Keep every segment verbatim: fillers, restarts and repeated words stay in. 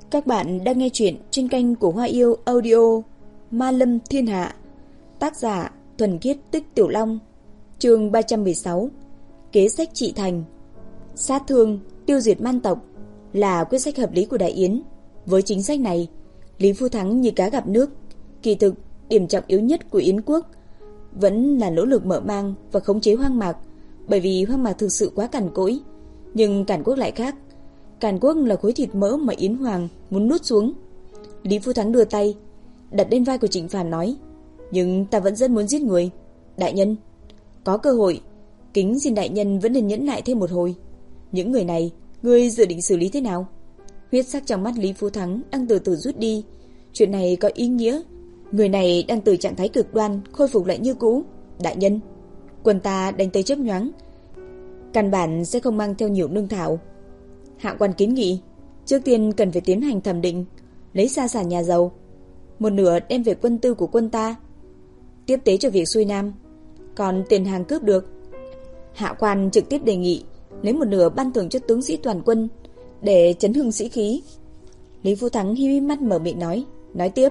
Các bạn đang nghe chuyện trên kênh của Hoa Yêu Audio Ma Lâm Thiên Hạ. Tác giả Thuần Khiết Tích Tiểu Long. Chương ba trăm mười sáu. Kế sách trị thành. Sát thương, tiêu diệt man tộc là quyết sách hợp lý của Đại Yến. Với chính sách này, Lý Phu Thắng như cá gặp nước. Kỳ thực, điểm trọng yếu nhất của Yến quốc vẫn là nỗ lực mở mang và khống chế hoang mạc, bởi vì hoang mạc thực sự quá cằn cỗi. Nhưng Càn Quốc lại khác. Càn Quốc là khối thịt mỡ mà Yến Hoàng muốn nuốt xuống. Lý Phu Thắng đưa tay đặt lên vai của Trịnh Phàm nói: "Nhưng ta vẫn rất muốn giết người. Đại nhân, có cơ hội, kính xin đại nhân vẫn nên nhẫn nại thêm một hồi. Những người này, ngươi dự định xử lý thế nào?" Huyết sắc trong mắt Lý Phu Thắng đang từ từ rút đi. Chuyện này có ý nghĩa, người này đang từ trạng thái cực đoan khôi phục lại như cũ. "Đại nhân, quân ta đánh tới chớp nhoáng, căn bản sẽ không mang theo nhiều lương thảo. Hạ quan kiến nghị, trước tiên cần phải tiến hành thẩm định, lấy gia sản nhà giàu, một nửa đem về quân tư của quân ta, tiếp tế cho việc xuôi nam, còn tiền hàng cướp được, hạ quan trực tiếp đề nghị lấy một nửa ban thưởng cho tướng sĩ toàn quân để chấn hưng sĩ khí." Lý Phu Thắng hí hí mắt mở miệng nói, nói tiếp.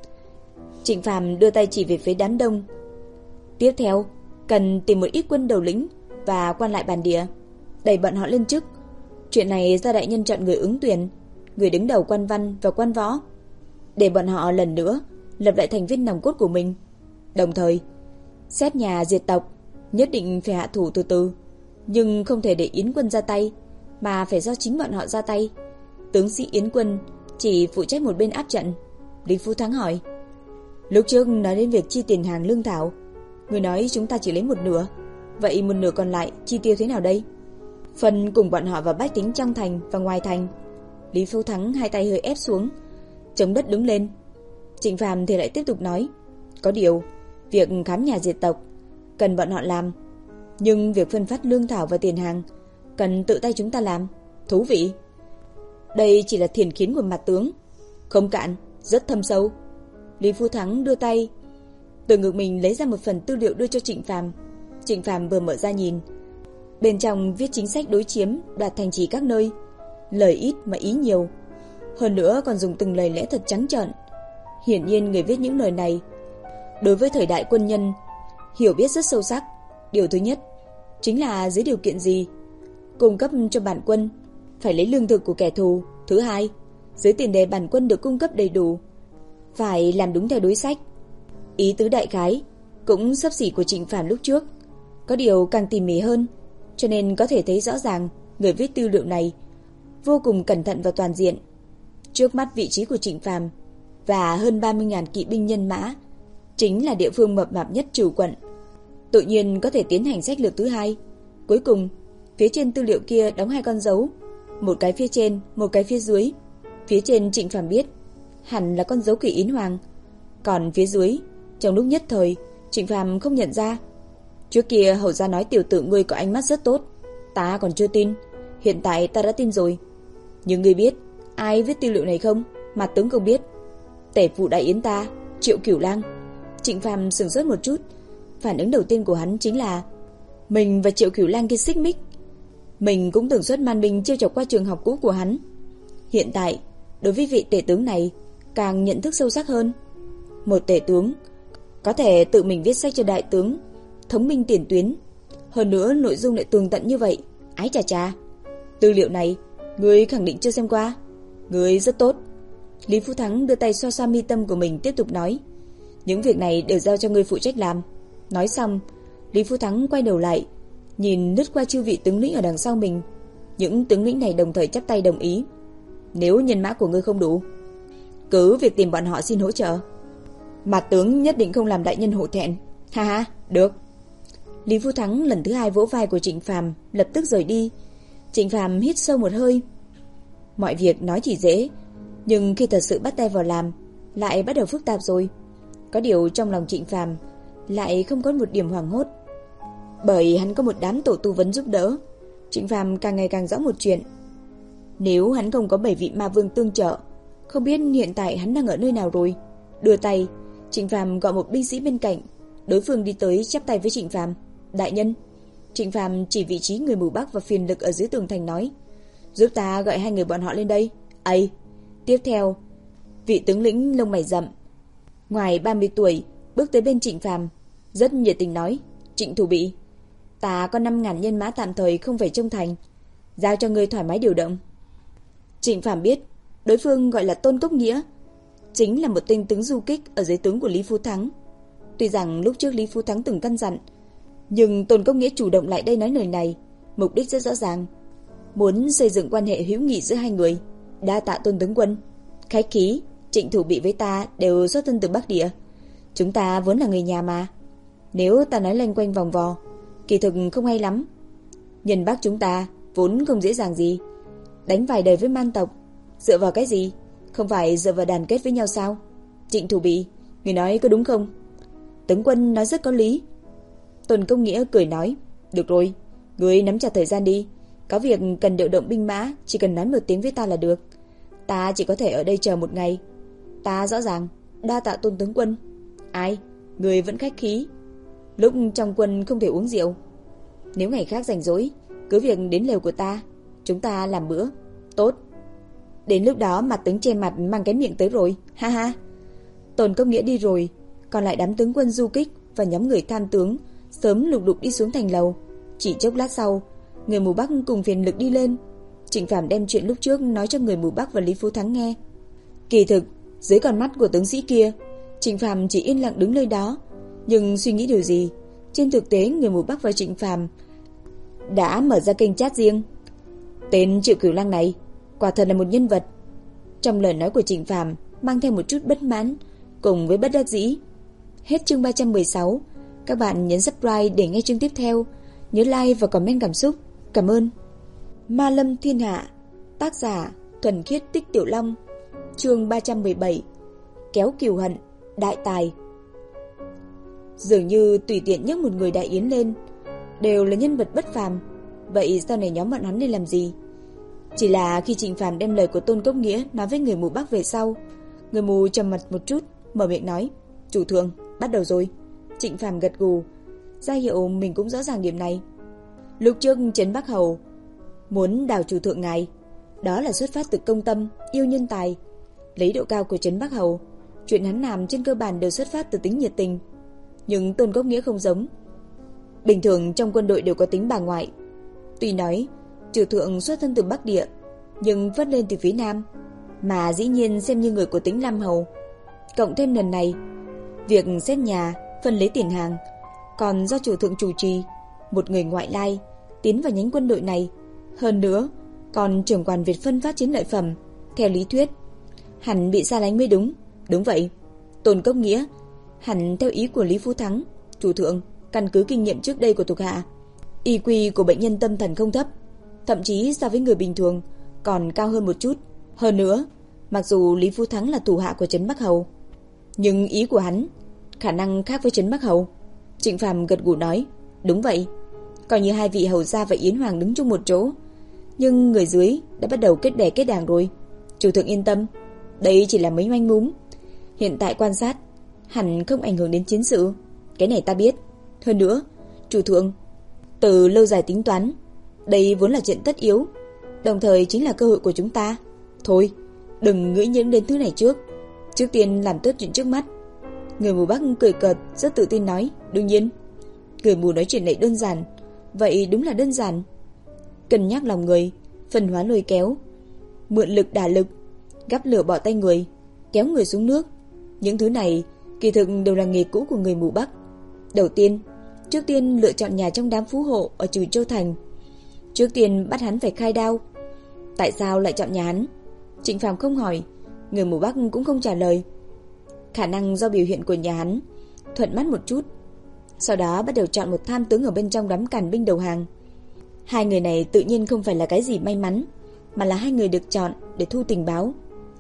Trịnh Phàm đưa tay chỉ về phía đám đông. "Tiếp theo, cần tìm một ít quân đầu lĩnh và quan lại bản địa, đẩy bọn họ lên chức. Chuyện này do đại nhân chọn người ứng tuyển, người đứng đầu quan văn và quan võ, để bọn họ lần nữa lập lại thành viên nòng cốt của mình. Đồng thời, xét nhà diệt tộc, nhất định phải hạ thủ từ từ, nhưng không thể để Yến quân ra tay, mà phải do chính bọn họ ra tay. Tướng sĩ Yến quân chỉ phụ trách một bên áp trận." Lý Phu Thắng hỏi: "Lúc trước nói đến việc chi tiền hàng lương thảo, người nói chúng ta chỉ lấy một nửa, vậy một nửa còn lại chi tiêu thế nào đây?" "Phần cùng bọn họ vào bách tính trong thành và ngoài thành." Lý Phu Thắng hai tay hơi ép xuống, chống đất đứng lên. Trịnh Phàm thì lại tiếp tục nói: "Có điều, việc khám nhà diệt tộc cần bọn họ làm, nhưng việc phân phát lương thảo và tiền hàng cần tự tay chúng ta làm. Thú vị. Đây chỉ là thiền kiến của mặt tướng, không cạn, rất thâm sâu." Lý Phu Thắng đưa tay từ ngực mình lấy ra một phần tư liệu đưa cho Trịnh Phàm. Trịnh Phàm vừa mở ra nhìn, bên trong viết chính sách đối chiếm đoạt thành trì các nơi, lời ít mà ý nhiều, hơn nữa còn dùng từng lời lẽ thật trắng trợn. Hiển nhiên người viết những lời này đối với thời đại quân nhân hiểu biết rất sâu sắc. Điều thứ nhất chính là dưới điều kiện gì cung cấp cho bản quân phải lấy lương thực của kẻ thù. Thứ hai, dưới tiền đề bản quân được cung cấp đầy đủ, phải làm đúng theo đối sách. Ý tứ đại khái cũng xấp xỉ của Trịnh Phàm lúc trước, có điều càng tỉ mỉ hơn, cho nên có thể thấy rõ ràng người viết tư liệu này vô cùng cẩn thận và toàn diện. Trước mắt vị trí của Trịnh Phàm và hơn ba mươi nghìn kỵ binh nhân mã chính là địa phương mập mạp nhất Trừ quận, tự nhiên có thể tiến hành sách lược thứ hai. Cuối cùng, phía trên tư liệu kia đóng hai con dấu, một cái phía trên, một cái phía dưới. Phía trên Trịnh Phàm biết hẳn là con dấu của Yến Hoàng, còn phía dưới trong lúc nhất thời Trịnh Phàm không nhận ra. Trước kia hầu gia nói tiểu tử ngươi có ánh mắt rất tốt, ta còn chưa tin, hiện tại ta đã tin rồi. Nhưng ngươi biết ai viết tư liệu này không? Mặt tướng không biết. Tể phụ Đại Yến ta, Triệu Cửu Lang. Trịnh Phàm sửng sốt một chút, phản ứng đầu tiên của hắn chính là mình và Triệu Cửu Lang kia xích mích. Mình cũng từng xuất man binh chiêu chọc qua trường học cũ của hắn. Hiện tại, đối với vị tể tướng này càng nhận thức sâu sắc hơn. Một tể tướng có thể tự mình viết sách cho đại tướng thống minh tiền tuyến, hơn nữa nội dung lại tường tận như vậy. Ái chà chà, tư liệu này ngươi khẳng định chưa xem qua. Ngươi rất tốt. Lý Phu Thắng đưa tay xoa xoa mi tâm của mình, tiếp tục nói: "Những việc này đều giao cho ngươi phụ trách làm." Nói xong, Lý Phu Thắng quay đầu lại, nhìn lướt qua chư vị tướng lĩnh ở đằng sau mình. Những tướng lĩnh này đồng thời chắp tay đồng ý: "Nếu nhân mã của ngươi không đủ, cứ việc tìm bọn họ xin hỗ trợ. Mặt tướng nhất định không làm đại nhân hổ thẹn." "Ha ha, được." Lý Phu Thắng lần thứ hai vỗ vai của Trịnh Phàm, lập tức rời đi. Trịnh Phàm hít sâu một hơi. Mọi việc nói thì dễ, nhưng khi thật sự bắt tay vào làm lại bắt đầu phức tạp rồi. Có điều trong lòng Trịnh Phàm lại không có một điểm hoảng hốt, bởi hắn có một đám tổ tu vấn giúp đỡ. Trịnh Phàm càng ngày càng rõ một chuyện: nếu hắn không có bảy vị ma vương tương trợ, không biết hiện tại hắn đang ở nơi nào rồi. Đưa tay, Trịnh Phàm gọi một binh sĩ bên cạnh. Đối phương đi tới chắp tay với Trịnh Phàm: "Đại nhân." Trịnh Phàm chỉ vị trí người mù Bắc và phiền lực ở dưới tường thành nói: "Giúp ta gọi hai người bọn họ lên đây." "Ây." Tiếp theo, vị tướng lĩnh lông mày rậm, ngoài ba mươi tuổi, bước tới bên Trịnh Phàm, rất nhiệt tình nói: "Trịnh thủ bị, ta có năm ngàn nhân mã tạm thời không phải trong thành, giao cho ngươi thoải mái điều động." Trịnh Phàm biết, đối phương gọi là Tôn Cốc Nghĩa, chính là một tên tướng du kích ở dưới tướng của Lý Phú Thắng. Tuy rằng lúc trước Lý Phú Thắng từng căn dặn, nhưng Tôn Cốc Nghĩa chủ động lại đây nói lời này, mục đích rất rõ ràng, muốn xây dựng quan hệ hữu nghị giữa hai người. Đa tạ Tôn tướng quân, khách khí, Trịnh thủ bị với ta đều xuất thân từ Bắc Địa, chúng ta vốn là người nhà mà. Nếu ta nói loanh quanh vòng vò, kỳ thực không hay lắm. Nhân Bắc chúng ta vốn không dễ dàng gì, đánh vài đời với man tộc, dựa vào cái gì? Không phải dựa vào đoàn kết với nhau sao? Trịnh thủ bị, người nói có đúng không? Tướng quân nói rất có lý. Tôn Công Nghĩa cười nói: "Được rồi, ngươi nắm chặt thời gian đi, có việc cần điều động binh mã, chỉ cần nói một tiếng với ta là được. Ta chỉ có thể ở đây chờ một ngày." "Ta rõ ràng, đa tạ Tôn tướng quân." "Ai, ngươi vẫn khách khí. Lúc trong quân không thể uống rượu. Nếu ngày khác rảnh rỗi, cứ việc đến lều của ta, chúng ta làm bữa." "Tốt." Đến lúc đó mặt tướng che mặt mang cái miệng tới rồi, ha ha. Tôn Công Nghĩa đi rồi, còn lại đám tướng quân du kích và nhóm người tham tướng sớm lục đục đi xuống thành lầu. Chỉ chốc lát sau, người mù Bắc cùng phiền lực đi lên. Trịnh Phàm đem chuyện lúc trước nói cho người mù Bắc và Lý Phú Thắng nghe. Kỳ thực, dưới con mắt của tướng sĩ kia, Trịnh Phàm chỉ yên lặng đứng nơi đó, nhưng suy nghĩ điều gì. Trên thực tế, người mù Bắc và Trịnh Phàm đã mở ra kênh chat riêng. Tên Triệu Cửu Lăng này quả thật là một nhân vật. Trong lời nói của Trịnh Phàm mang theo một chút bất mãn cùng với bất đắc dĩ. Hết chương ba trăm mười sáu. Các bạn nhấn subscribe để nghe chương tiếp theo. Nhớ like và comment cảm xúc. Cảm ơn. Ma Lâm Thiên Hạ. Tác giả Thuần Khiết Tích Tiểu Long. Chương ba trăm mười bảy. Kéo cừu hận, đại tài. Dường như tùy tiện nhấc một người đại yến lên đều là nhân vật bất phàm. Vậy sau này nhóm bọn hắn nên làm gì? Chỉ là khi Trịnh Phàm đem lời của Tôn Cốc Nghĩa nói với người mù Bắc về sau, người mù trầm mặt một chút, mở miệng nói: "Chủ thượng, bắt đầu rồi." Trịnh Phàm gật gù, ra hiệu mình cũng rõ ràng điểm này. Lúc trước Trấn Bắc Hầu muốn đào chủ thượng ngài, đó là xuất phát từ công tâm, yêu nhân tài. Lấy độ cao của Trấn Bắc Hầu, chuyện hắn làm trên cơ bản đều xuất phát từ tính nhiệt tình. Nhưng Tôn Cốc Nghĩa không giống. Bình thường trong quân đội đều có tính bà ngoại. Tuy nói chủ thượng xuất thân từ Bắc Địa, nhưng vất lên từ phía Nam, mà dĩ nhiên xem như người của tính Lam Hầu. Cộng thêm lần này, việc xét nhà, phân lấy tiền hàng, còn do chủ thượng chủ trì, một người ngoại lai tiến vào nhánh quân đội này. Hơn nữa, còn trưởng quản việc phân phát chiến lợi phẩm. Theo lý thuyết, hẳn bị xa lánh mới đúng. Đúng vậy, Tôn Cốc Nghĩa hẳn theo ý của Lý Phú Thắng. Chủ thượng căn cứ kinh nghiệm trước đây của thuộc hạ, i kiu của bệnh nhân tâm thần không thấp, thậm chí so với người bình thường còn cao hơn một chút. Hơn nữa, mặc dù Lý Phú Thắng là thủ hạ của Trấn Bắc Hầu, nhưng ý của hắn khả năng khác với Trấn Bắc Hầu. Trịnh Phàm gật gù nói: "Đúng vậy." Coi như hai vị hầu gia và Yến Hoàng đứng chung một chỗ, nhưng người dưới đã bắt đầu kết bè kết đảng rồi. Chủ thượng yên tâm, đây chỉ là mấy manh mún. Hiện tại quan sát hẳn không ảnh hưởng đến chiến sự. Cái này ta biết. Hơn nữa, chủ thượng, từ lâu dài tính toán, đây vốn là chuyện tất yếu, đồng thời chính là cơ hội của chúng ta. Thôi, đừng nghĩ những đến thứ này trước. Trước tiên làm tốt chuyện trước mắt. Người mù Bắc cười cợt, rất tự tin nói: "Đương nhiên." Người mù nói chuyện này đơn giản, vậy đúng là đơn giản. Cân nhắc lòng người, phân hóa lôi kéo, mượn lực đả lực, gắp lửa bỏ tay người, kéo người xuống nước. Những thứ này kỳ thực đều là nghề cũ của người mù Bắc. Đầu tiên, trước tiên lựa chọn nhà trong đám phú hộ ở Trừ Châu Thành. Trước tiên bắt hắn phải khai đao. Tại sao lại chọn nhà hắn? Trịnh Phàm không hỏi, người mù Bắc cũng không trả lời. Khả năng do biểu hiện của nhà hắn thuận mắt một chút. Sau đó bắt đầu chọn một tham tướng ở bên trong đám càn binh đầu hàng. Hai người này tự nhiên không phải là cái gì may mắn, mà là hai người được chọn để thu tình báo.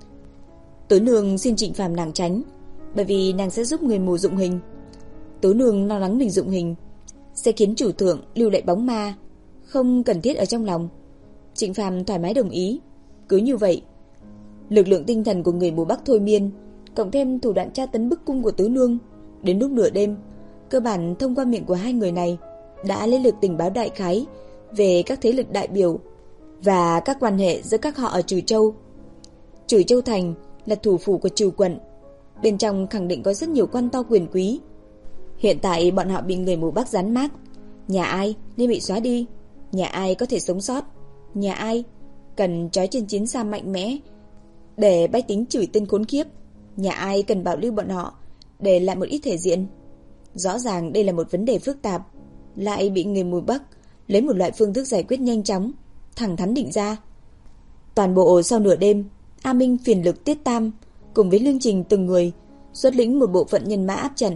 Tứ Nương xin Trịnh Phàm nàng tránh, bởi vì nàng sẽ giúp người mù dụng hình. Tứ Nương lo lắng mình dụng hình sẽ khiến chủ thượng lưu lại bóng ma không cần thiết ở trong lòng. Trịnh Phàm thoải mái đồng ý. Cứ như vậy, lực lượng tinh thần của người mù Bắc thôi miên, cộng thêm thủ đoạn tra tấn bức cung của Tứ Nương, đến lúc nửa đêm, cơ bản thông qua miệng của hai người này đã lấy được tình báo đại khái về các thế lực đại biểu và các quan hệ giữa các họ ở Trừ Châu. Trừ Châu Thành là thủ phủ của Trừ quận, bên trong khẳng định có rất nhiều quan to quyền quý. Hiện tại bọn họ bị người mù Bắc dán mác, nhà ai nên bị xóa đi, nhà ai có thể sống sót, nhà ai cần trói trên chiến xa mạnh mẽ để bách tính chửi tên khốn kiếp, nhà ai cần bảo lưu bọn họ để lại một ít thể diện. Rõ ràng đây là một vấn đề phức tạp, lại bị người mù Bắc lấy một loại phương thức giải quyết nhanh chóng, thẳng thắn định ra. Toàn bộ sau nửa đêm, A Minh, Phiền Lực, Tiết Tam cùng với Lương Trình từng người xuất lĩnh một bộ phận nhân mã áp trận.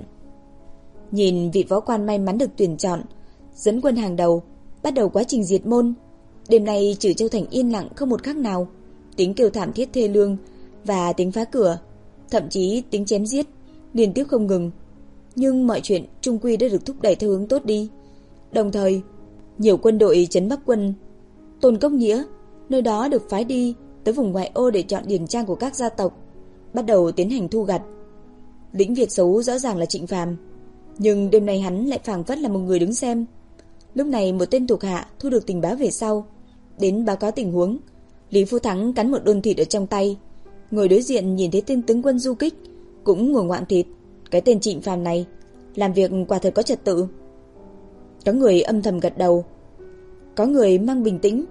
Nhìn vị võ quan may mắn được tuyển chọn dẫn quân hàng đầu, bắt đầu quá trình diệt môn. Đêm nay Trừ Châu Thành yên lặng không một khắc nào, tiếng kêu thảm thiết thê lương và tiếng phá cửa, thậm chí tiếng chém giết liên tiếp không ngừng. Nhưng mọi chuyện trung quy đã được thúc đẩy theo hướng tốt đi. Đồng thời, nhiều quân đội trấn Bắc quân Tôn Cốc Nghĩa nơi đó được phái đi tới vùng ngoại ô để chọn điền trang của các gia tộc, bắt đầu tiến hành thu gặt. Lĩnh việc xấu rõ ràng là Trịnh Phàm, nhưng đêm nay hắn lại phảng phất là một người đứng xem. Lúc này một tên thuộc hạ thu được tình báo về sau, đến báo cáo tình huống. Lý Phu Thắng cắn một đôn thịt ở trong tay, người đối diện nhìn thấy tên tướng quân du kích cũng ngồi ngoạm thịt. Cái tên Trịnh Phàm này làm việc quả thật có trật tự. Có người âm thầm gật đầu, có người mang bình tĩnh,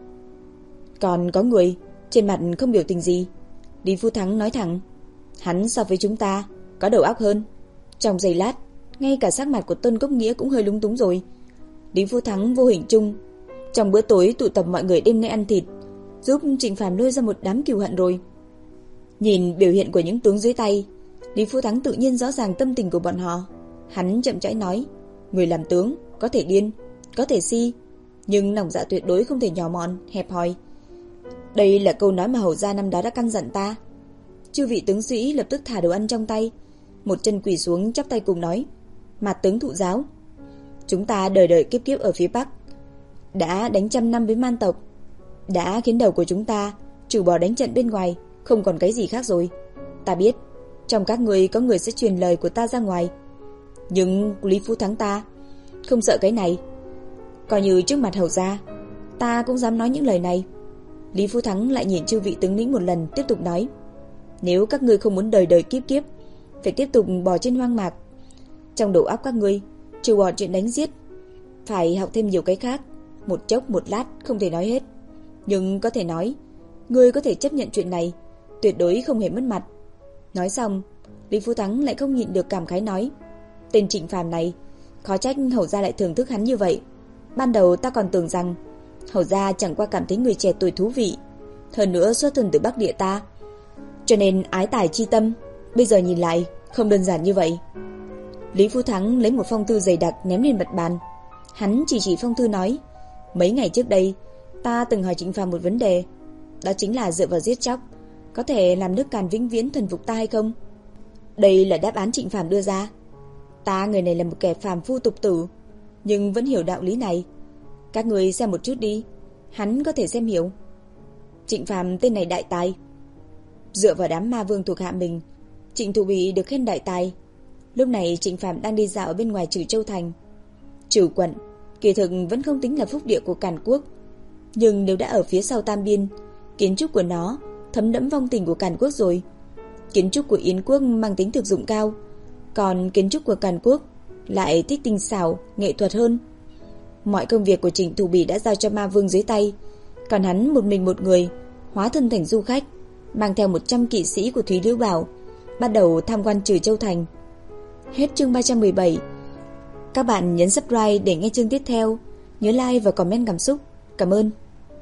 còn có người trên mặt không biểu tình gì. Lý Phu Thắng nói thẳng, hắn so với chúng ta có đầu óc hơn. Trong giây lát, ngay cả sắc mặt của Tôn Cốc Nghĩa cũng hơi lúng túng rồi. Lý Phu Thắng vô hình chung trong bữa tối tụ tập mọi người đêm nay ăn thịt, giúp Trịnh Phàm lôi ra một đám cừu hận rồi. Nhìn biểu hiện của những tướng dưới tay, Lý Phu Thắng tự nhiên rõ ràng tâm tình của bọn họ. Hắn chậm rãi nói, người làm tướng có thể điên, có thể si, nhưng lòng dạ tuyệt đối không thể nhỏ mọn, hẹp hòi. Đây là câu nói mà hầu gia năm đó đã căn dặn ta. Chư vị tướng sĩ lập tức thả đồ ăn trong tay, một chân quỳ xuống chắp tay cùng nói, Mạt tướng thụ giáo. Chúng ta đời đời kiếp kiếp ở phía Bắc đã đánh trăm năm với man tộc, đã khiến đầu của chúng ta trừ bỏ đánh trận bên ngoài không còn cái gì khác rồi. Ta biết trong các người có người sẽ truyền lời của ta ra ngoài, nhưng Lý Phu Thắng ta không sợ cái này. Coi như trước mặt hầu gia, ta cũng dám nói những lời này. Lý Phu Thắng lại nhìn chư vị tướng lĩnh một lần, tiếp tục nói, nếu các ngươi không muốn đời đời kiếp kiếp phải tiếp tục bò trên hoang mạc, trong đầu óc các ngươi trừ bỏ chuyện đánh giết, phải học thêm nhiều cái khác. Một chốc một lát không thể nói hết, nhưng có thể nói, ngươi có thể chấp nhận chuyện này, tuyệt đối không hề mất mặt. Nói xong, Lý Phu Thắng lại không nhịn được cảm khái nói, tên Trịnh Phàm này, khó trách hầu gia lại thưởng thức hắn như vậy. Ban đầu ta còn tưởng rằng hầu gia chẳng qua cảm thấy người trẻ tuổi thú vị, hơn nữa xuất thân từ Bắc địa ta, cho nên ái tài chi tâm. Bây giờ nhìn lại không đơn giản như vậy. Lý Phu Thắng lấy một phong thư dày đặc ném lên mặt bàn. Hắn chỉ chỉ phong thư nói, mấy ngày trước đây ta từng hỏi Trịnh Phàm một vấn đề, đó chính là dựa vào giết chóc có thể làm nước Càn vĩnh viễn thuần phục ta hay không. Đây là đáp án Trịnh Phàm đưa ra. Ta người này là một kẻ phàm phu tục tử, nhưng vẫn hiểu đạo lý này. Các người xem một chút đi, hắn có thể xem hiểu. Trịnh Phàm tên này đại tài. Dựa vào đám ma vương thuộc hạ mình, Trịnh Thụ Bị được khen đại tài. Lúc này Trịnh Phàm đang đi dạo ở bên ngoài Trừ Châu Thành. Trừ quận kỳ thực vẫn không tính là phúc địa của Càn Quốc, nhưng nếu đã ở phía sau Tam Biên, kiến trúc của nó thấm đẫm vong tình của Càn Quốc rồi. Kiến trúc của Yến quốc mang tính thực dụng cao, còn kiến trúc của Càn Quốc lại thích tinh xảo, nghệ thuật hơn. Mọi công việc của Trịnh Thụ Bị đã giao cho ma vương dưới tay, còn hắn một mình một người hóa thân thành du khách, mang theo một trăm kỵ sĩ của Thúy Liễu Bảo, bắt đầu tham quan Trừ Châu Thành. Hết chương ba trăm mười bảy. Các bạn nhấn subscribe để nghe chương tiếp theo, nhớ like và comment cảm xúc. Cảm ơn.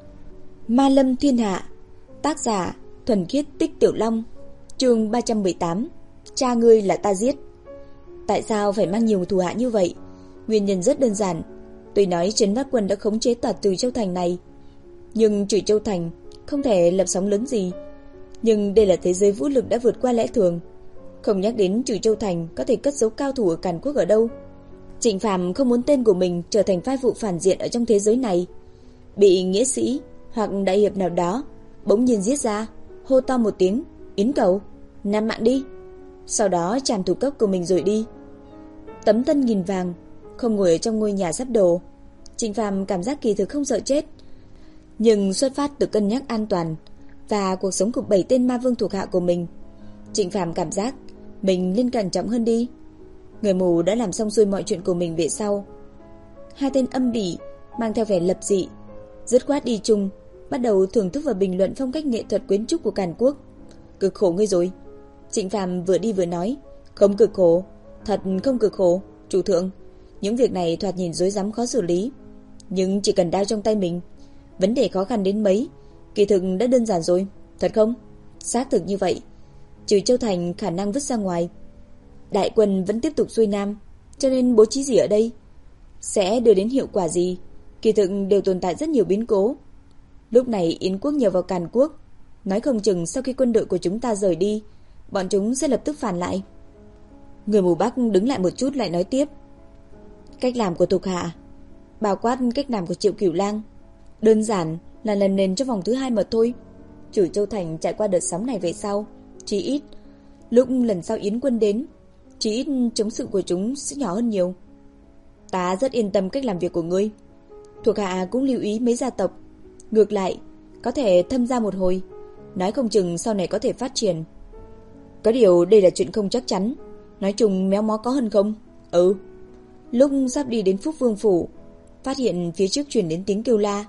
Ma Lâm Thiên Hạ, tác giả Thuần Khiết Tích Tiểu Long, chương ba trăm mười tám. Cha ngươi là ta giết. Tại sao phải mang nhiều thủ hạ như vậy? Nguyên nhân rất đơn giản. Tuy nói Trấn Bắc quân đã khống chế tòa Trừ Châu Thành này, nhưng Trừ Châu Thành không thể lập sóng lớn gì. Nhưng đây là thế giới vũ lực đã vượt qua lẽ thường, không nhắc đến Trừ Châu Thành có thể cất giấu cao thủ ở Càn Quốc ở đâu. Trịnh Phàm không muốn tên của mình trở thành vai phụ phản diện ở trong thế giới này, bị nghĩa sĩ hoặc đại hiệp nào đó bỗng nhiên giết ra, hô to một tiếng, Yến cầu, nằm mạng đi, sau đó tràn thủ cấp của mình rồi đi. Tấm thân nghìn vàng, không ngồi ở trong ngôi nhà sắp đổ. Trịnh Phàm cảm giác kỳ thực không sợ chết, nhưng xuất phát từ cân nhắc an toàn, và cuộc sống của bảy tên ma vương thuộc hạ của mình. Trịnh Phàm cảm giác mình nên cẩn trọng hơn đi. Người mù đã làm xong xuôi mọi chuyện của mình về sau. Hai tên âm bỉ mang theo vẻ lập dị, dứt khoát đi chung, bắt đầu thưởng thức và bình luận phong cách nghệ thuật quyến trúc của Càn Quốc. Cực khổ ngươi rồi. Trịnh Phàm vừa đi vừa nói, không cực khổ, thật không cực khổ, chủ thượng. Những việc này thoạt nhìn rối rắm khó xử lý, nhưng chỉ cần đao trong tay mình, vấn đề khó khăn đến mấy, kỳ thực đã đơn giản rồi, thật không? Xác thực như vậy. Trừ Châu Thành khả năng vứt ra ngoài, đại quân vẫn tiếp tục xuôi nam, cho nên bố trí gì ở đây sẽ đưa đến hiệu quả gì, kỳ thực đều tồn tại rất nhiều biến cố. Lúc này Yến quốc nhờ vào Càn Quốc, nói không chừng sau khi quân đội của chúng ta rời đi, bọn chúng sẽ lập tức phản lại. Người mù Bắc đứng lại một chút lại nói tiếp. Cách làm của thuộc hạ, bao quát cách làm của Triệu Cửu Lang, đơn giản là làm nền cho vòng thứ hai mà thôi. Chủ Châu Thành trải qua đợt sóng này về sau, chí ít lúc lần sau Yến quân đến, chí ít chống sự của chúng sẽ nhỏ hơn nhiều. Ta rất yên tâm cách làm việc của ngươi. Thuộc hạ cũng lưu ý mấy gia tộc, ngược lại có thể thâm ra một hồi, nói không chừng sau này có thể phát triển. Có điều đây là chuyện không chắc chắn, nói chung méo mó có hơn không. Ừ. Lúc sắp đi đến Phúc Vương phủ, phát hiện phía trước truyền đến tiếng kêu la.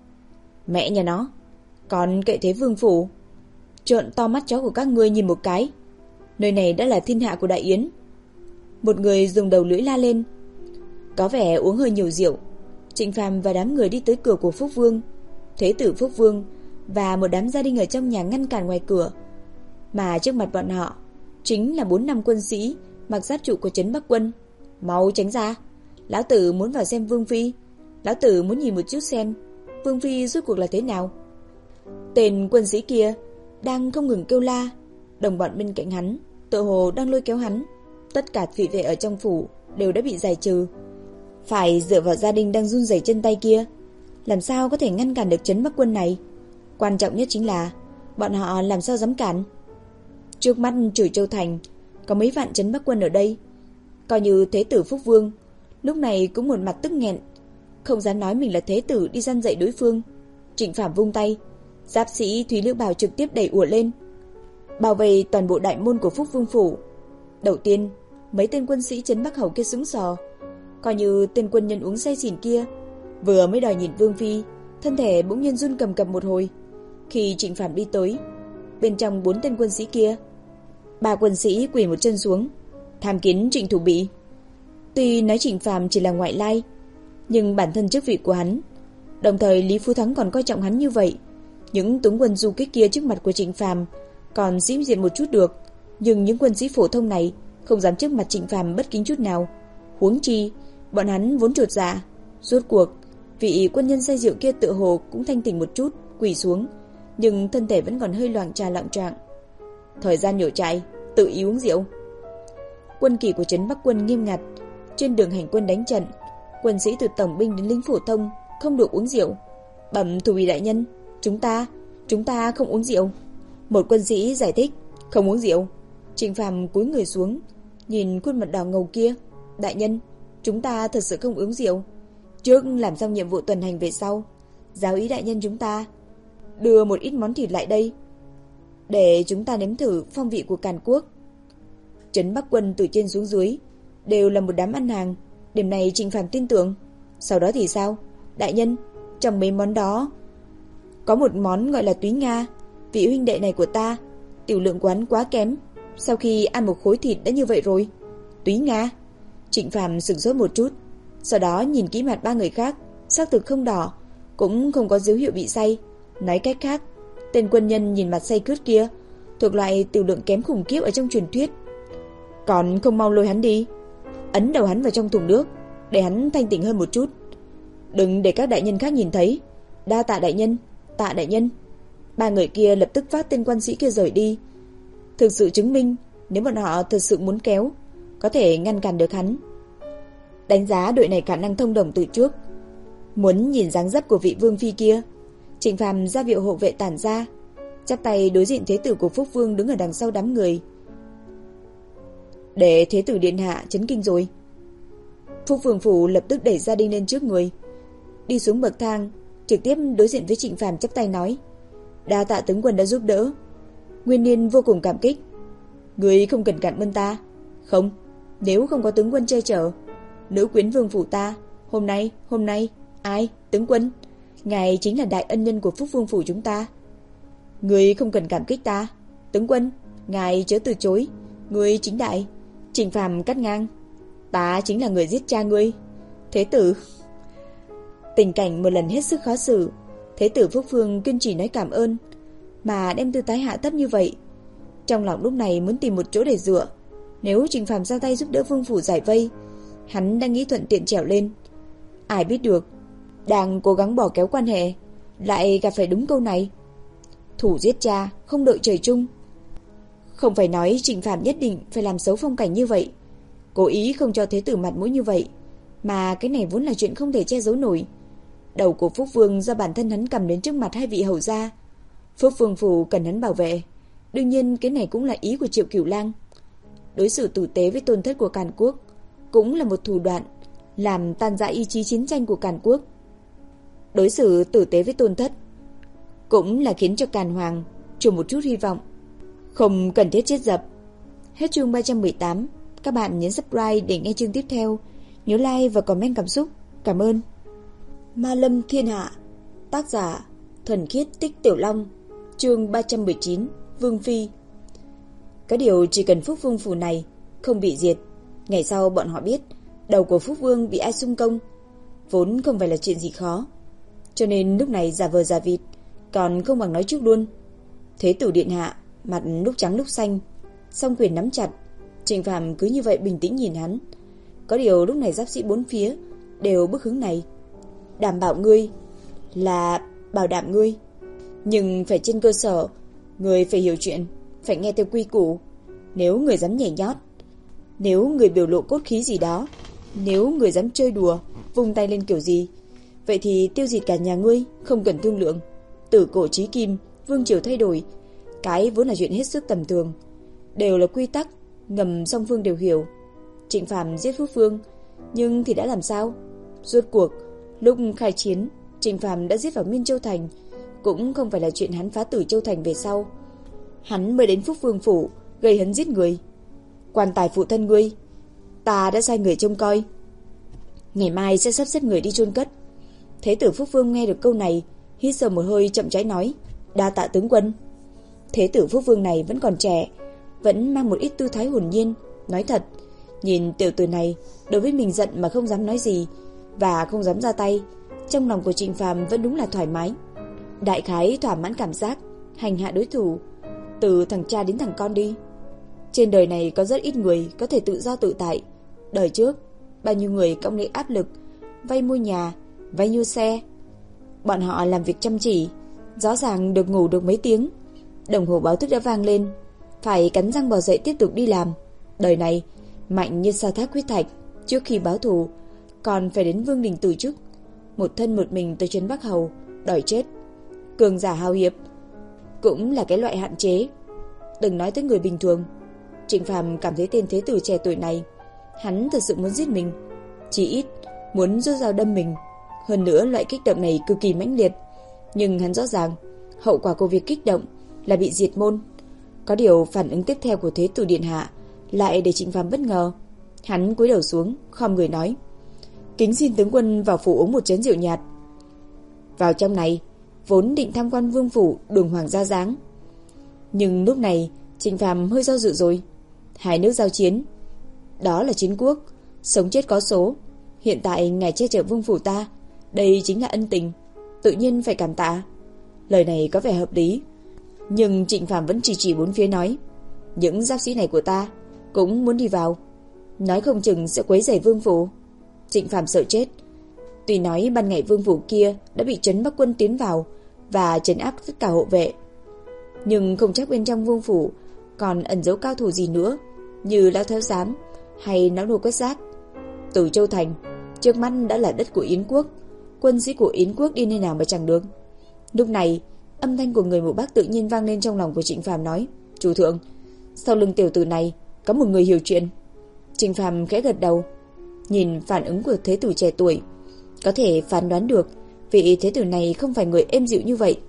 Mẹ nhà nó, còn kệ thế Vương phủ. Trợn to mắt chó của các ngươi nhìn một cái, nơi này đã là thiên hạ của Đại Yến. Một người dùng đầu lưỡi la lên. Có vẻ uống hơi nhiều rượu. Trịnh Phàm và đám người đi tới cửa của Phúc Vương. Thế tử Phúc Vương và một đám gia đình ở trong nhà ngăn cản ngoài cửa, mà trước mặt bọn họ chính là bốn năm quân sĩ mặc giáp trụ của trấn Bắc quân. Mau tránh ra, lão tử muốn vào xem Vương phi. Lão tử muốn nhìn một chút xem Vương phi rốt cuộc là thế nào. Tên quân sĩ kia đang không ngừng kêu la, đồng bọn bên cạnh hắn tựa hồ đang lôi kéo hắn. Tất cả thị vệ ở trong phủ đều đã bị giải trừ, phải dựa vào gia đình đang run rẩy chân tay kia, làm sao có thể ngăn cản được trấn Bắc quân này. Quan trọng nhất chính là bọn họ làm sao dám cản. Trước mắt Trừ Châu Thành có mấy vạn trấn Bắc quân ở đây, coi như thế tử Phúc Vương lúc này cũng một mặt tức nghẹn, không dám nói mình là thế tử đi răn dạy đối phương. Trịnh Phàm vung tay, giáp sĩ Thúy Liễu Bào trực tiếp đẩy ùa lên, bảo vệ toàn bộ đại môn của Phúc Vương phủ. Đầu tiên, mấy tên quân sĩ trấn Bắc Hầu kia sững sờ, coi như tên quân nhân uống say xỉn kia vừa mới đòi nhìn Vương phi, thân thể bỗng nhiên run cầm cập một hồi. Khi Trịnh Phàm đi tới, bên trong bốn tên quân sĩ kia, ba quân sĩ quỳ một chân xuống, tham kiến Trịnh thủ bị. Tuy nói Trịnh Phàm chỉ là ngoại lai, nhưng bản thân chức vị của hắn, đồng thời Lý Phú Thắng còn coi trọng hắn như vậy. Những tướng quân du kích kia trước mặt của Trịnh Phàm còn sĩ diện một chút được, nhưng những quân sĩ phổ thông này không dám trước mặt Trịnh Phàm bất kính chút nào. Huống chi bọn hắn vốn chột dạ. Rốt cuộc vị quân nhân say rượu kia tự hồ cũng thanh tỉnh một chút, quỳ xuống, nhưng thân thể vẫn còn hơi loạng trà loạng trạng. Thời gian nhổ trại, tự ý uống rượu. Quân kỷ của trấn Bắc quân nghiêm ngặt, trên đường hành quân đánh trận, quân sĩ từ tổng binh đến lính phổ thông không được uống rượu. Bẩm thủ ủy đại nhân, chúng ta, chúng ta không uống rượu. Một quân sĩ giải thích, không uống rượu. Trịnh Phàm cúi người xuống, nhìn khuôn mặt đỏ ngầu kia. Đại nhân, chúng ta thật sự không uống rượu. Trước làm xong nhiệm vụ tuần hành về sau, giáo ý đại nhân chúng ta đưa một ít món thịt lại đây, để chúng ta nếm thử phong vị của Càn Quốc. Trấn Bắc quân từ trên xuống dưới đều là một đám ăn hàng, điểm này Trịnh Phàm tin tưởng. Sau đó thì sao? Đại nhân, trong mấy món đó có một món gọi là túy Nga. Vị huynh đệ này của ta, tiểu lượng của hắn quá kém, sau khi ăn một khối thịt đã như vậy rồi. Túy Nga? Trịnh Phàm sửng sốt một chút, sau đó nhìn kỹ mặt ba người khác, xác thực không đỏ, cũng không có dấu hiệu bị say. Nói cách khác, tên quân nhân nhìn mặt say cướt kia thuộc loại tiểu lượng kém khủng khiếp ở trong truyền thuyết. Còn không mau lôi hắn đi, ấn đầu hắn vào trong thùng nước, để hắn thanh tỉnh hơn một chút. Đừng để các đại nhân khác nhìn thấy. Đa tạ đại nhân, tạ đại nhân. Ba người kia lập tức phát tên quân sĩ kia rời đi. Thực sự chứng minh, nếu bọn họ thực sự muốn kéo, có thể ngăn cản được hắn. Đánh giá đội này khả năng thông đồng từ trước. Muốn nhìn dáng dấp của vị vương phi kia, Trịnh Phàm ra hiệu hộ vệ tản ra, chắp tay đối diện thế tử của Phúc Vương đứng ở đằng sau đám người. Để thế tử điện hạ chấn kinh rồi. Phúc Vương phủ lập tức đẩy gia đình lên trước người, đi xuống bậc thang, trực tiếp đối diện với Trịnh Phàm chắp tay nói: Đa tạ tướng quân đã giúp đỡ. Nguyên Niên vô cùng cảm kích. Ngươi không cần cảm ơn ta. Không, nếu không có tướng quân che chở, nữ quyến vương phủ ta, hôm nay, hôm nay, ai? Tướng quân, ngài chính là đại ân nhân của Phúc Vương phủ chúng ta. Ngươi không cần cảm kích ta. Tướng quân, ngài chớ từ chối. Ngươi chính đại. Trịnh Phàm cắt ngang. Ta chính là người giết cha ngươi. Thế tử. Tình cảnh một lần hết sức khó xử. Thế tử Phúc Vương kiên trì nói cảm ơn, mà đem tư thái hạ thấp như vậy. Trong lòng lúc này muốn tìm một chỗ để dựa. Nếu Trịnh Phàm ra tay giúp đỡ Vương phủ giải vây, hắn đang nghĩ thuận tiện trèo lên. Ai biết được, đang cố gắng bỏ kéo quan hệ, lại gặp phải đúng câu này. Thủ giết cha, không đợi trời chung. Không phải nói Trịnh Phàm nhất định phải làm xấu phong cảnh như vậy, cố ý không cho thế tử mặt mũi như vậy, mà cái này vốn là chuyện không thể che giấu nổi. Đầu của Phúc Vương do bản thân hắn cầm đến trước mặt hai vị hầu gia. Phúc Vương phủ cần hắn bảo vệ. Đương nhiên cái này cũng là ý của Triệu Cửu Lang. Đối xử tử tế với tôn thất của Càn Quốc cũng là một thủ đoạn làm tan rã ý chí chiến tranh của Càn Quốc. Đối xử tử tế với tôn thất cũng là khiến cho Càn Hoàng chủ một chút hy vọng. Không cần thiết chết dập. Hết chương ba trăm mười tám. Các bạn nhấn subscribe để nghe chương tiếp theo. Nhớ like và comment cảm xúc. Cảm ơn. Ma Lâm Thiên Hạ. Tác giả Thuần Khiết Tích Tiểu Long. Chương ba trăm mười chín. Vương Phi. Có điều chỉ cần Phúc Vương phủ này không bị diệt, ngày sau bọn họ biết đầu của Phúc Vương bị ai xung công, vốn không phải là chuyện gì khó. Cho nên lúc này giả vờ giả vịt còn không bằng nói trước luôn. Thế tử điện hạ mặt lúc trắng lúc xanh, song quyền nắm chặt. Trịnh Phàm cứ như vậy bình tĩnh nhìn hắn. Có điều lúc này giáp sĩ bốn phía đều bức hướng này. Đảm bảo ngươi là bảo đảm ngươi, nhưng phải trên cơ sở ngươi phải hiểu chuyện, phải nghe theo quy củ. Nếu người dám nhảy nhót, nếu người biểu lộ cốt khí gì đó, nếu người dám chơi đùa, vung tay lên kiểu gì, vậy thì tiêu diệt cả nhà ngươi, không cần thương lượng. Từ cổ chí kim, vương triều thay đổi, cái vốn là chuyện hết sức tầm thường, đều là quy tắc ngầm song phương đều hiểu. Trịnh Phàm giết Phúc Vương, nhưng thì đã làm sao? Rốt cuộc lúc khai chiến, Trịnh Phàm đã giết vào Minh Châu thành, cũng không phải là chuyện hắn phá Tử Châu thành về sau. Hắn mới đến Phúc Vương phủ gây hấn giết người. Quan tài phụ thân ngươi, ta đã sai người trông coi, ngày mai sẽ sắp xếp người đi chôn cất. Thế tử Phúc Vương nghe được câu này, hít sâu một hơi chậm rãi nói, đa tạ tướng quân. Thế tử Phúc Vương này vẫn còn trẻ, vẫn mang một ít tư thái hồn nhiên. Nói thật, nhìn tiểu tử này đối với mình giận mà không dám nói gì và không dám ra tay, trong lòng của Trịnh Phàm vẫn đúng là thoải mái. Đại khái thỏa mãn cảm giác hành hạ đối thủ, từ thằng cha đến thằng con đi. Trên đời này có rất ít người có thể tự do tự tại. Đời trước, bao nhiêu người cộng lấy áp lực, vay mua nhà, vay mua xe. Bọn họ làm việc chăm chỉ, rõ ràng được ngủ được mấy tiếng, đồng hồ báo thức đã vang lên, phải cắn răng bò dậy tiếp tục đi làm. Đời này, mạnh như sa thác huyết thạch, trước khi báo thù, còn phải đến vương đình từ chức, một thân một mình tới chân Bắc Hầu, đòi chết. Cường giả hào hiệp cũng là cái loại hạn chế. Đừng nói tới người bình thường. Trịnh Phàm cảm thấy tên thế tử trẻ tuổi này, hắn thật sự muốn giết mình, chỉ ít muốn rút dao đâm mình. Hơn nữa loại kích động này cực kỳ mãnh liệt, nhưng hắn rõ ràng hậu quả của việc kích động là bị diệt môn. Có điều phản ứng tiếp theo của thế tử điện hạ lại để Trịnh Phàm bất ngờ. Hắn cúi đầu xuống, khom người nói, kính xin tướng quân vào phủ uống một chén rượu nhạt. Vào trong này vốn định tham quan vương phủ đường hoàng gia dáng, nhưng lúc này Trịnh Phàm hơi do dự rồi. Hai nước giao chiến, đó là chiến quốc, sống chết có số. Hiện tại ngài che chở vương phủ ta, đây chính là ân tình, tự nhiên phải cảm tạ. Lời này có vẻ hợp lý, nhưng Trịnh Phàm vẫn chỉ chỉ bốn phía nói, những giáp sĩ này của ta cũng muốn đi vào, nói không chừng sẽ quấy rầy vương phủ. Trịnh Phàm sợ chết. Tuy nói ban ngày vương phủ kia đã bị trấn Bắc quân tiến vào và trấn áp tất cả hộ vệ, nhưng không chắc bên trong vương phủ còn ẩn giấu cao thủ gì nữa, như lão thái giám hay lão nô quét rác. Từ Châu thành trước mắt đã là đất của Yến quốc, quân sĩ của Yến quốc đi nơi nào mà chẳng được. Lúc này âm thanh của người mộ Bắc tự nhiên vang lên trong lòng của Trịnh Phàm, nói, chủ thượng, sau lưng tiểu tử này có một người hiểu chuyện. Trịnh Phàm khẽ gật đầu, nhìn phản ứng của thế tử trẻ tuổi, có thể phán đoán được vị thế tử này không phải người êm dịu như vậy.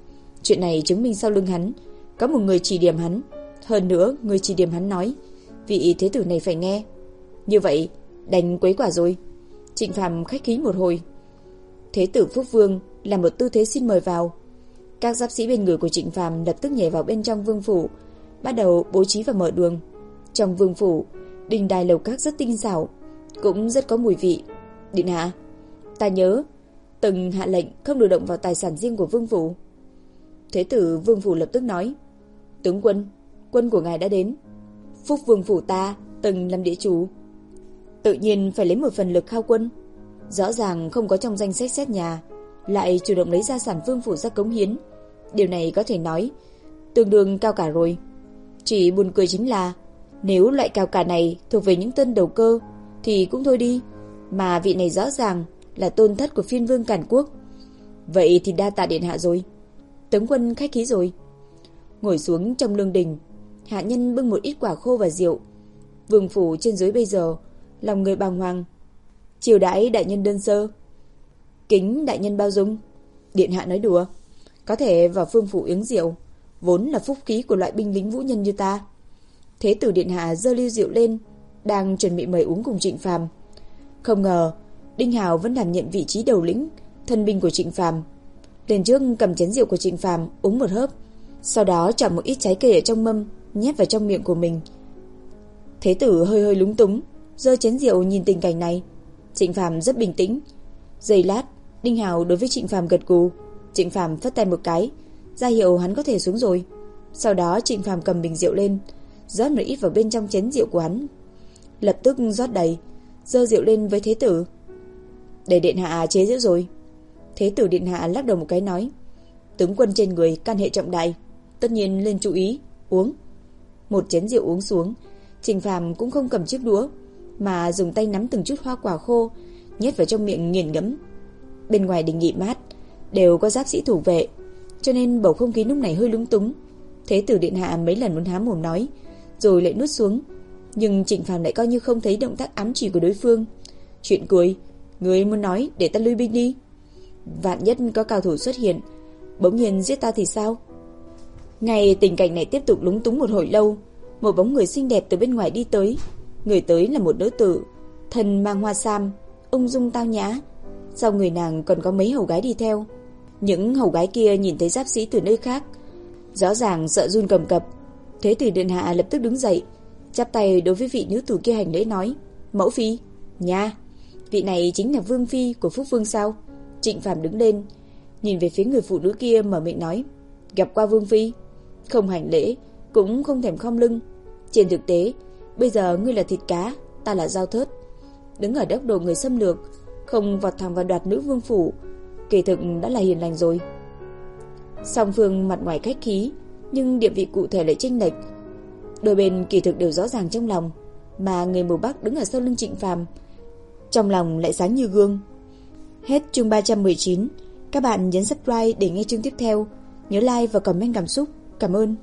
Chuyện này chứng minh sau lưng hắn có một người chỉ điểm hắn. Hơn nữa, người chỉ điểm hắn nói vị thế tử này phải nghe. Như vậy đành quấy quả rồi. Trịnh Phàm khách khí một hồi. Thế tử Phúc Vương làm một tư thế xin mời vào. Các giáp sĩ bên người của Trịnh Phàm lập tức nhảy vào bên trong vương phủ, bắt đầu bố trí và mở đường. Trong vương phủ, đình đài lầu các rất tinh xảo, cũng rất có mùi vị. Điện hạ, ta nhớ từng hạ lệnh không được động vào tài sản riêng của vương phủ. Thế tử vương phủ lập tức nói, tướng quân, quân của ngài đã đến. Phúc vương phủ ta từng làm địa chủ, tự nhiên phải lấy một phần lực khao quân. Rõ ràng không có trong danh sách xét nhà, lại chủ động lấy gia sản vương phủ ra cống hiến. Điều này có thể nói tương đương cao cả rồi. Chỉ buồn cười chính là nếu loại cao cả này thuộc về những tân đầu cơ thì cũng thôi đi, mà vị này rõ ràng là tôn thất của phiên vương Càn Quốc. Vậy thì đa tạ điện hạ rồi. Tướng quân khách khí rồi. Ngồi xuống trong lương đình, hạ nhân bưng một ít quả khô và rượu. Vương phủ trên dưới bây giờ lòng người bàng hoàng. Chiều đãi đại nhân đơn sơ, kính đại nhân bao dung. Điện hạ nói đùa, có thể vào phương phủ uống rượu vốn là phúc khí của loại binh lính vũ nhân như ta. Thế tử điện hạ giơ ly rượu lên, đang chuẩn bị mời uống cùng Trịnh Phàm. Không ngờ Đinh Hào vẫn đảm nhiệm vị trí đầu lĩnh thân binh của Trịnh Phàm. Lên trước cầm chén rượu của Trịnh Phàm uống một hớp, sau đó chọn một ít trái cây ở trong mâm nhét vào trong miệng của mình. Thế tử hơi hơi lúng túng, giơ chén rượu nhìn tình cảnh này. Trịnh Phàm rất bình tĩnh. Giây lát, Đinh Hào đối với Trịnh Phàm gật gù. Trịnh Phàm phất tay một cái, ra hiệu hắn có thể xuống rồi. Sau đó Trịnh Phàm cầm bình rượu lên, rót một ít vào bên trong chén rượu của hắn, lập tức rót đầy, giơ rượu lên với thế tử. Để điện hạ chế giễu rồi. Thế tử điện hạ lắc đầu một cái nói, tướng quân trên người can hệ trọng đại, tất nhiên lên chú ý, uống. Một chén rượu uống xuống, Trịnh Phàm cũng không cầm chiếc đũa, mà dùng tay nắm từng chút hoa quả khô nhét vào trong miệng nghiền ngẫm. Bên ngoài đình nghỉ mát đều có giáp sĩ thủ vệ, cho nên bầu không khí lúc này hơi lúng túng. Thế tử điện hạ mấy lần muốn há mồm nói, rồi lại nuốt xuống, nhưng Trịnh Phàm lại coi như không thấy động tác ám chỉ của đối phương. Chuyện cười, người muốn nói để ta lui binh đi. Vạn nhất có cao thủ xuất hiện, bỗng nhiên giết ta thì sao? Ngày tình cảnh này tiếp tục lúng túng một hồi lâu, một bóng người xinh đẹp từ bên ngoài đi tới. Người tới là một nữ tử, thân mang hoa sam, ung dung tao nhã. Sau người nàng còn có mấy hầu gái đi theo. Những hầu gái kia nhìn thấy giáp sĩ từ nơi khác, rõ ràng sợ run cầm cập. Thế tử điện hạ lập tức đứng dậy, chắp tay đối với vị nữ tử kia hành lễ nói, mẫu phi, nha, vị này chính là vương phi của Phúc Vương sao? Trịnh Phàm đứng lên, nhìn về phía người phụ nữ kia mở miệng nói, gặp qua vương phi. Không hành lễ, cũng không thèm khom lưng. Trên thực tế, bây giờ ngươi là thịt cá, ta là dao thớt. Đứng ở góc độ người xâm lược, không vọt thẳng vào đoạt nữ vương phủ, kỳ thực đã là hiền lành rồi. Song phương mặt ngoài khách khí, nhưng địa vị cụ thể lại chênh lệch. Đôi bên kỳ thực đều rõ ràng trong lòng, mà người mù Bắc đứng ở sau lưng Trịnh Phàm, trong lòng lại sáng như gương. Hết chương ba trăm mười chín. Các bạn nhấn subscribe để nghe chương tiếp theo. Nhớ like và comment cảm xúc. Cảm ơn.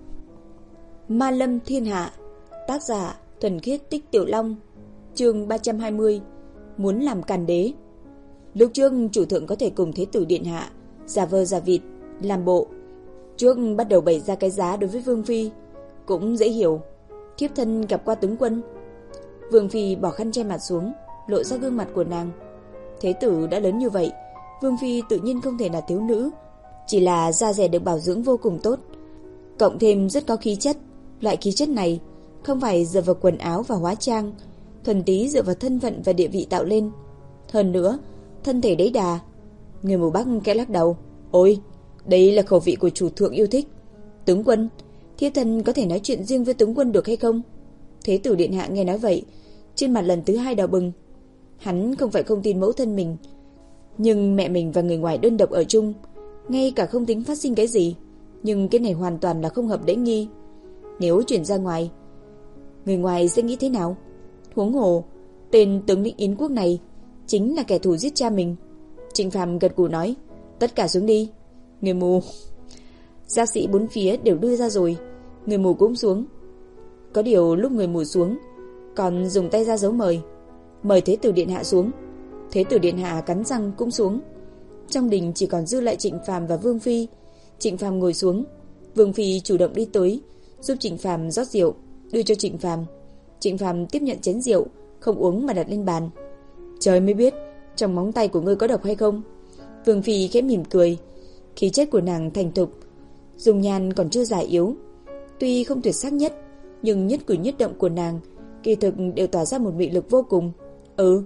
Ma Lâm Thiên Hạ, tác giả Thuần Khiết Tích Tiểu Long. Chương ba trăm hai mươi. Muốn làm càn đế. Lúc trước chủ thượng có thể cùng thế tử điện hạ giả vờ giả vịt làm bộ, trước bắt đầu bày ra cái giá đối với vương phi, cũng dễ hiểu. Thiếp thân gặp qua tướng quân. Vương phi bỏ khăn che mặt xuống, lộ ra gương mặt của nàng. Thế tử đã lớn như vậy, vương phi tự nhiên không thể là thiếu nữ, chỉ là da dẻ được bảo dưỡng vô cùng tốt, cộng thêm rất có khí chất. Loại khí chất này không phải dựa vào quần áo và hóa trang, thuần túy dựa vào thân phận và địa vị tạo lên. Hơn nữa, thân thể đấy đà. Người mù Bắc kẽ lắc đầu, ôi, đây là khẩu vị của chủ thượng yêu thích. Tướng quân, thiếp thân có thể nói chuyện riêng với tướng quân được hay không? Thế tử điện hạ nghe nói vậy, trên mặt lần thứ hai đỏ bừng. Hắn không phải không tin mẫu thân mình, nhưng mẹ mình và người ngoài đơn độc ở chung, ngay cả không tính phát sinh cái gì, nhưng cái này hoàn toàn là không hợp lễ nghi. Nếu chuyển ra ngoài, người ngoài sẽ nghĩ thế nào? Huống hồ, tên tướng lĩnh Yến quốc này chính là kẻ thù giết cha mình. Trịnh Phàm gật gù nói, tất cả xuống đi. Người mù. Giáp sĩ bốn phía đều đưa ra rồi, người mù cũng xuống. Có điều lúc người mù xuống, còn dùng tay ra dấu mời, mời thế tử điện hạ xuống. Thế tử điện hạ cắn răng cũng xuống. Trong đình chỉ còn dư lại Trịnh Phàm và vương phi. Trịnh Phàm ngồi xuống, Vương Phi chủ động đi tới, giúp Trịnh Phàm rót rượu, đưa cho Trịnh Phàm. Trịnh Phàm tiếp nhận chén rượu, không uống mà đặt lên bàn. Trời mới biết, trong móng tay của ngươi có độc hay không? Vương Phi khẽ mỉm cười, khí chất của nàng thành thục, dung nhan còn chưa già yếu, tuy không tuyệt sắc nhất, nhưng nhất cử nhất động của nàng kỳ thực đều tỏa ra một mị lực vô cùng. Ừ,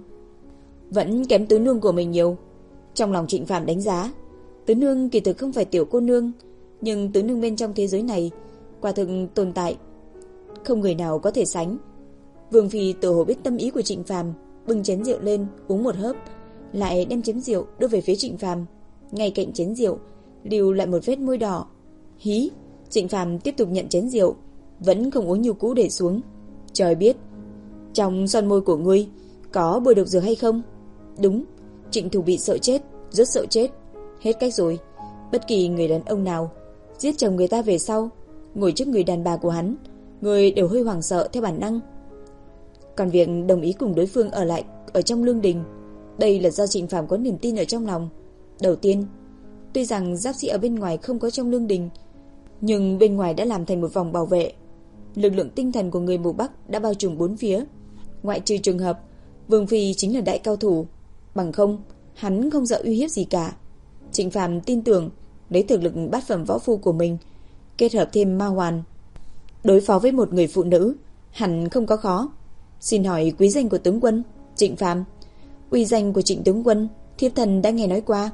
vẫn kém tứ nương của mình nhiều. Trong lòng Trịnh Phàm đánh giá, tứ nương kỳ thực không phải tiểu cô nương, nhưng tứ nương bên trong thế giới này quả thực tồn tại, không người nào có thể sánh. Vương Phi tự hồ biết tâm ý của Trịnh Phàm, bưng chén rượu lên uống một hớp, lại đem chén rượu đưa về phía Trịnh Phàm. Ngay cạnh chén rượu lưu lại một vết môi đỏ. Hí, Trịnh Phàm tiếp tục nhận chén rượu, vẫn không uống như cũ để xuống. Trời biết, trong son môi của ngươi có bôi độc dược hay không? Đúng, Trịnh Thủ bị sợ chết, rất sợ chết. Hết cách rồi, bất kỳ người đàn ông nào giết chồng người ta về sau, ngồi trước người đàn bà của hắn, người đều hơi hoảng sợ theo bản năng. Còn việc đồng ý cùng đối phương ở lại ở trong lương đình, đây là do Trịnh Phàm có niềm tin ở trong lòng. Đầu tiên, tuy rằng giáp sĩ ở bên ngoài không có trong lương đình, nhưng bên ngoài đã làm thành một vòng bảo vệ. Lực lượng tinh thần của người mù Bắc đã bao trùm bốn phía, ngoại trừ trường hợp Vương Phi chính là đại cao thủ, bằng không hắn không sợ uy hiếp gì cả. Trịnh Phàm tin tưởng lấy thực lực bát phẩm võ phu của mình kết hợp thêm ma hoàn, đối phó với một người phụ nữ hẳn không có khó. Xin hỏi quý danh của tướng quân? Trịnh Phàm. Uy danh của Trịnh tướng quân thiếp thần đã nghe nói qua.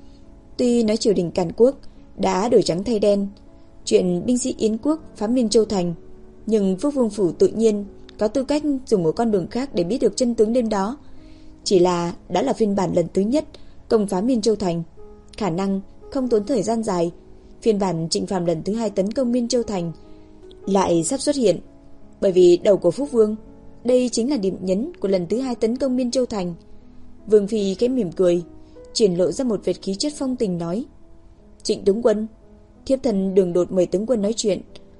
Tuy nói triều đình Càn Quốc đã đổi trắng thay đen, chuyện binh sĩ Yến quốc phá Miên Châu thành, nhưng Phúc Vương phủ tự nhiên có tư cách dùng một con đường khác để biết được chân tướng đêm đó. Chỉ là đã là phiên bản lần thứ nhất công phá Miên Châu thành, khả năng không tốn thời gian dài. Phiên bản Trịnh Phàm lần thứ hai tấn công Miên Châu thành lại sắp xuất hiện, bởi vì đầu của Phúc Vương, đây chính là điểm nhấn của lần thứ hai tấn công Miên Châu thành. Vương Phi khẽ mỉm cười, triển lộ ra một vệt khí chất phong tình nói: Trịnh tướng quân, thiếp thần đường đột mời tướng quân nói chuyện,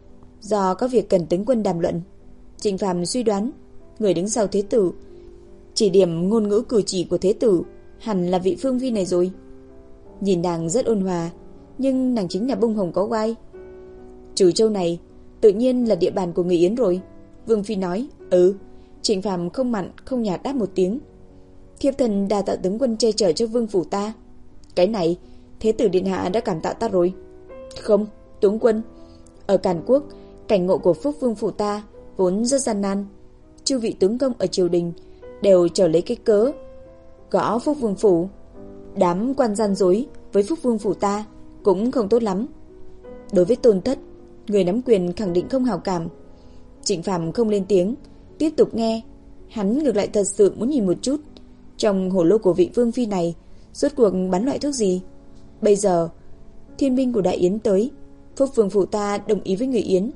do có việc cần tướng quân đàm luận. Trịnh Phàm suy đoán người đứng sau thế tử, chỉ điểm ngôn ngữ cử chỉ của thế tử hẳn là vị Phương Phi này rồi. Nhìn nàng rất ôn hòa, nhưng nàng chính là bông hồng có oai. Trừ Châu này tự nhiên là địa bàn của người Yến rồi. Vương Phi nói. Ừ. Trịnh Phàm không mặn không nhạt đáp một tiếng. Thiếp thần đa tạ tướng quân che chở cho vương phủ ta. Cái này thế tử điện hạ đã cảm tạ ta rồi. Không, tướng quân, ở Càn Quốc cảnh ngộ của Phúc Vương phủ ta vốn rất gian nan. Chư vị tướng công ở triều đình đều chờ lấy cái cớ gõ Phúc Vương phủ. Đám quan gian dối với Phúc Vương phủ ta cũng không tốt lắm. Đối với Tôn Thất, người nắm quyền khẳng định không hảo cảm. Trịnh Phàm không lên tiếng, tiếp tục nghe. Hắn ngược lại thật sự muốn nhìn một chút trong hồ lô của vị Vương Phi này rốt cuộc bán loại thuốc gì. Bây giờ thiên binh của Đại Yến tới, Phúc Vương phủ ta đồng ý với người Yến,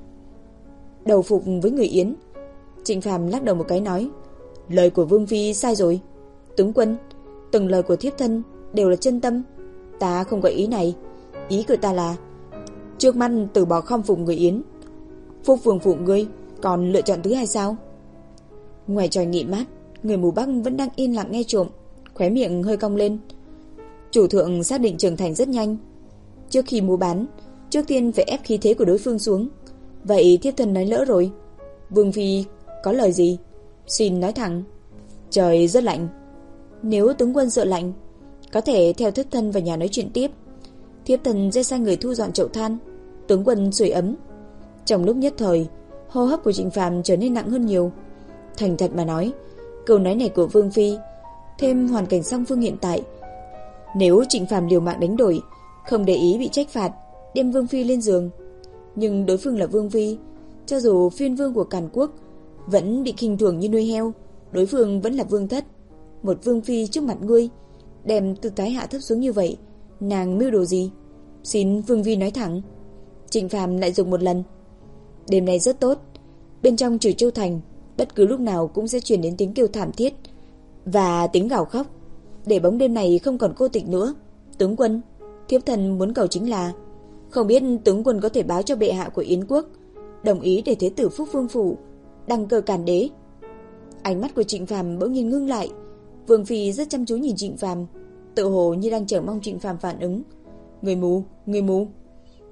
đầu phục với người Yến. Trịnh Phàm lắc đầu một cái nói: lời của Vương Phi sai rồi. Tướng quân, từng lời của thiếp thân đều là chân tâm, ta không có ý này. Ý của ta là trước mắt từ bỏ khâm phục người Yến. Phúc Vương phủ ngươi còn lựa chọn thứ hai sao? Ngoài tròi nghỉ mát, người mù Bắc vẫn đang yên lặng nghe trộm, khóe miệng hơi cong lên. Chủ thượng xác định trưởng thành rất nhanh. Trước khi mua bán, trước tiên phải ép khí thế của đối phương xuống. Vậy thiếp thân nói lỡ rồi. Vương Phi có lời gì? Xin nói thẳng. Trời rất lạnh. Nếu tướng quân sợ lạnh, có thể theo thiếp thân vào nhà nói chuyện tiếp. Thiếp thân sẽ sai người thu dọn chậu than, tướng quân sưởi ấm. Trong lúc nhất thời, hô hấp của Trịnh Phàm trở nên nặng hơn nhiều. Thành thật mà nói, câu nói này của Vương Phi, thêm hoàn cảnh song phương hiện tại, nếu Trịnh Phàm liều mạng đánh đổi, không để ý bị trách phạt, đem Vương Phi lên giường, nhưng đối phương là Vương Phi, cho dù phiên vương của Càn Quốc vẫn bị khinh thường như nuôi heo, đối phương vẫn là Vương Thất. Một Vương Phi trước mặt ngươi đem tư thái hạ thấp xuống như vậy, nàng mưu đồ gì? Xin Vương Phi nói thẳng. Trịnh Phàm lại dùng một lần. Đêm nay rất tốt, bên trong Trừ Châu thành bất cứ lúc nào cũng sẽ truyền đến tiếng kêu thảm thiết và tiếng gào khóc, để bóng đêm này không còn cô tịch nữa. Tướng quân, thiếp thần muốn cầu chính là, không biết tướng quân có thể báo cho bệ hạ của Yến quốc đồng ý để thế tử Phúc Vương phủ đăng cơ Càn đế. Ánh mắt của Trịnh Phàm bỗng nhiên ngưng lại. Vương Phi rất chăm chú nhìn Trịnh Phàm, tự hồ như đang chờ mong Trịnh Phàm phản ứng. Người mù, người mù.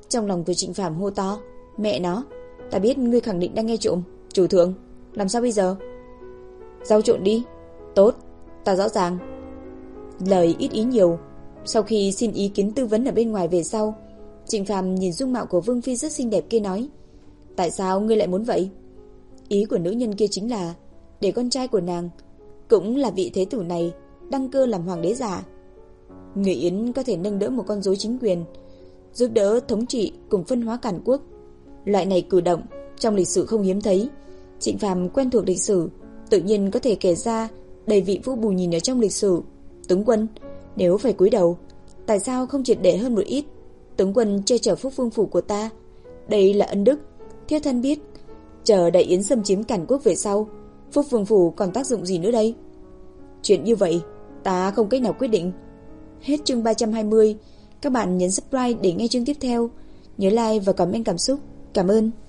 Trong lòng của Trịnh Phàm hô to, mẹ nó, ta biết ngươi khẳng định đang nghe trộm. Chủ thượng, làm sao bây giờ? Giao trộn đi. Tốt, ta rõ ràng. Lời ít ý nhiều. Sau khi xin ý kiến tư vấn ở bên ngoài về sau, Trịnh Phàm nhìn dung mạo của Vương Phi rất xinh đẹp kia nói, tại sao ngươi lại muốn vậy? Ý của nữ nhân kia chính là để con trai của nàng, cũng là vị thế tử này, đăng cơ làm hoàng đế giả. Người Yến có thể nâng đỡ một con rối chính quyền, giúp đỡ thống trị cùng phân hóa càn quốc. Loại này cử động trong lịch sử không hiếm thấy. Trịnh Phàm quen thuộc lịch sử, tự nhiên có thể kể ra đầy vị vu bù nhìn ở trong lịch sử. Tướng quân, nếu phải cúi đầu, tại sao không triệt để hơn một ít? Tướng quân che chở Phúc Vương phủ của ta, đây là ân đức. Thiếp thân biết, chờ Đại Yến xâm chiếm càn quốc về sau, Phúc Vương phủ còn tác dụng gì nữa đây? Chuyện như vậy, ta không cách nào quyết định. Hết chương ba trăm hai mươi. Các bạn nhấn subscribe để nghe chương tiếp theo. Nhớ like và comment cảm xúc. Cảm ơn.